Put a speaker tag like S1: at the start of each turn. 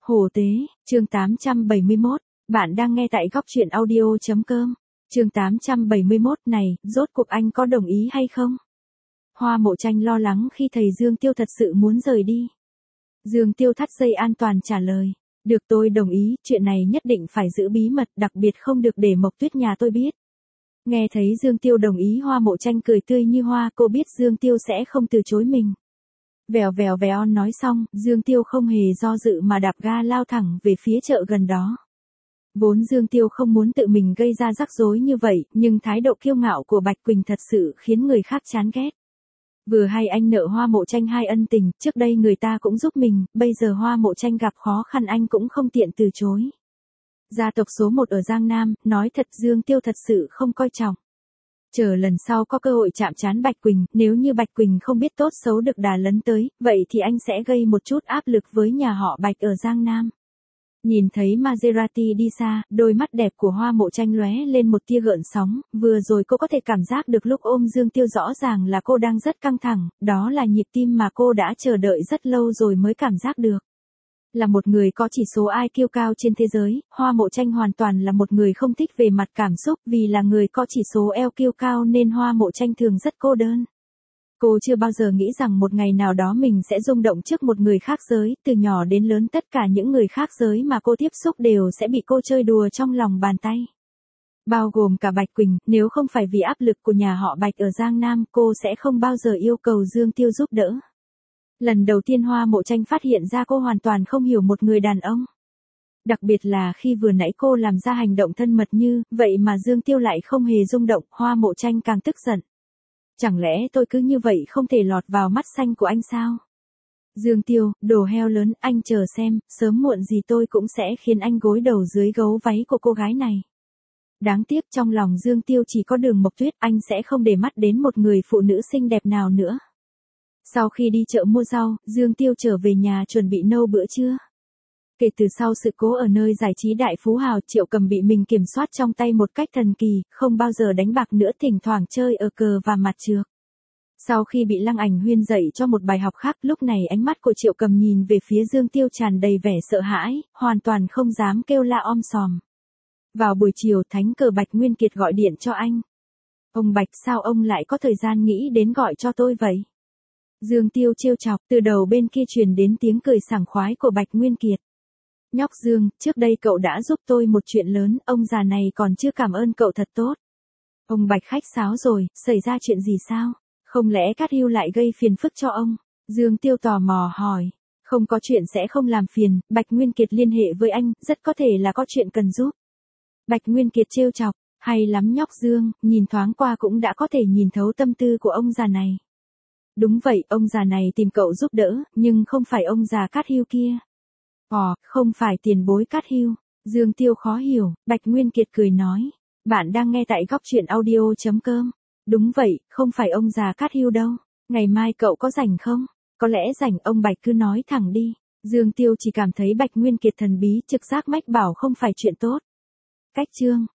S1: Hồ Tế, chương 871, bạn đang nghe tại góc truyện audio.com. Chương 871 này, rốt cuộc anh có đồng ý hay không? Hoa Mộ Tranh lo lắng khi thầy Dương Tiêu thật sự muốn rời đi. Dương Tiêu thắt dây an toàn trả lời. Được, tôi đồng ý, chuyện này nhất định phải giữ bí mật, đặc biệt không được để Mộc Tuyết nhà tôi biết. Nghe thấy Dương Tiêu đồng ý, Hoa Mộ Tranh cười tươi như hoa, cô biết Dương Tiêu sẽ không từ chối mình. Vèo vèo vèo nói xong, Dương Tiêu không hề do dự mà đạp ga lao thẳng về phía chợ gần đó. Vốn Dương Tiêu không muốn tự mình gây ra rắc rối như vậy, nhưng thái độ kiêu ngạo của Bạch Quỳnh thật sự khiến người khác chán ghét. Vừa hay anh nợ Hoa Mộ Tranh hai ân tình, trước đây người ta cũng giúp mình, bây giờ Hoa Mộ Tranh gặp khó khăn anh cũng không tiện từ chối. Gia tộc số 1 ở Giang Nam, nói thật Dương Tiêu thật sự không coi trọng. Chờ lần sau có cơ hội chạm trán Bạch Quỳnh, nếu như Bạch Quỳnh không biết tốt xấu được đà lấn tới, vậy thì anh sẽ gây một chút áp lực với nhà họ Bạch ở Giang Nam. Nhìn thấy Maserati đi xa, đôi mắt đẹp của Hoa Mộ Tranh lóe lên một tia gợn sóng, vừa rồi cô có thể cảm giác được lúc ôm Dương Tiêu rõ ràng là cô đang rất căng thẳng, đó là nhịp tim mà cô đã chờ đợi rất lâu rồi mới cảm giác được. Là một người có chỉ số IQ cao trên thế giới, Hoa Mộ Tranh hoàn toàn là một người không thích về mặt cảm xúc, vì là người có chỉ số EQ cao nên Hoa Mộ Tranh thường rất cô đơn. Cô chưa bao giờ nghĩ rằng một ngày nào đó mình sẽ rung động trước một người khác giới, từ nhỏ đến lớn tất cả những người khác giới mà cô tiếp xúc đều sẽ bị cô chơi đùa trong lòng bàn tay. Bao gồm cả Bạch Quỳnh, nếu không phải vì áp lực của nhà họ Bạch ở Giang Nam, cô sẽ không bao giờ yêu cầu Dương Tiêu giúp đỡ. Lần đầu tiên Hoa Mộ Tranh phát hiện ra cô hoàn toàn không hiểu một người đàn ông. Đặc biệt là khi vừa nãy cô làm ra hành động thân mật như vậy mà Dương Tiêu lại không hề rung động, Hoa Mộ Tranh càng tức giận. Chẳng lẽ tôi cứ như vậy không thể lọt vào mắt xanh của anh sao? Dương Tiêu, đồ heo lớn, anh chờ xem, sớm muộn gì tôi cũng sẽ khiến anh gối đầu dưới gấu váy của cô gái này. Đáng tiếc trong lòng Dương Tiêu chỉ có Đường Mộc Tuyết, anh sẽ không để mắt đến một người phụ nữ xinh đẹp nào nữa. Sau khi đi chợ mua rau, Dương Tiêu trở về nhà chuẩn bị nấu bữa trưa. Kể từ sau sự cố ở nơi giải trí Đại Phú Hào, Triệu Cầm bị mình kiểm soát trong tay một cách thần kỳ, không bao giờ đánh bạc nữa, thỉnh thoảng chơi ở cờ và mặt trược. Sau khi bị Lăng Ảnh Huyên dạy cho một bài học khác, lúc này ánh mắt của Triệu Cầm nhìn về phía Dương Tiêu tràn đầy vẻ sợ hãi, hoàn toàn không dám kêu la om sòm. Vào buổi chiều, thánh cờ Bạch Nguyên Kiệt gọi điện cho anh. Ông Bạch, sao ông lại có thời gian nghĩ đến gọi cho tôi vậy? Dương Tiêu trêu chọc, từ đầu bên kia truyền đến tiếng cười sảng khoái của Bạch Nguyên Kiệt. Nhóc Dương, trước đây cậu đã giúp tôi một chuyện lớn, ông già này còn chưa cảm ơn cậu thật tốt. Ông Bạch khách sáo rồi, xảy ra chuyện gì sao? Không lẽ Cát Hưu lại gây phiền phức cho ông? Dương Tiêu tò mò hỏi. Không có chuyện sẽ không làm phiền, Bạch Nguyên Kiệt liên hệ với anh, rất có thể là có chuyện cần giúp. Bạch Nguyên Kiệt trêu chọc, hay lắm nhóc Dương, nhìn thoáng qua cũng đã có thể nhìn thấu tâm tư của ông già này. Đúng vậy, ông già này tìm cậu giúp đỡ, nhưng không phải ông già Cát Hưu kia. Không phải tiền bối Cát Hưu. Dương Tiêu khó hiểu, Bạch Nguyên Kiệt cười nói. Bạn đang nghe tại góc truyện audio.com. Đúng vậy, không phải ông già Cát Hưu đâu. Ngày mai cậu có rảnh không? Có lẽ rảnh, ông Bạch cứ nói thẳng đi. Dương Tiêu chỉ cảm thấy Bạch Nguyên Kiệt thần bí, trực giác mách bảo không phải chuyện tốt. Cách chương.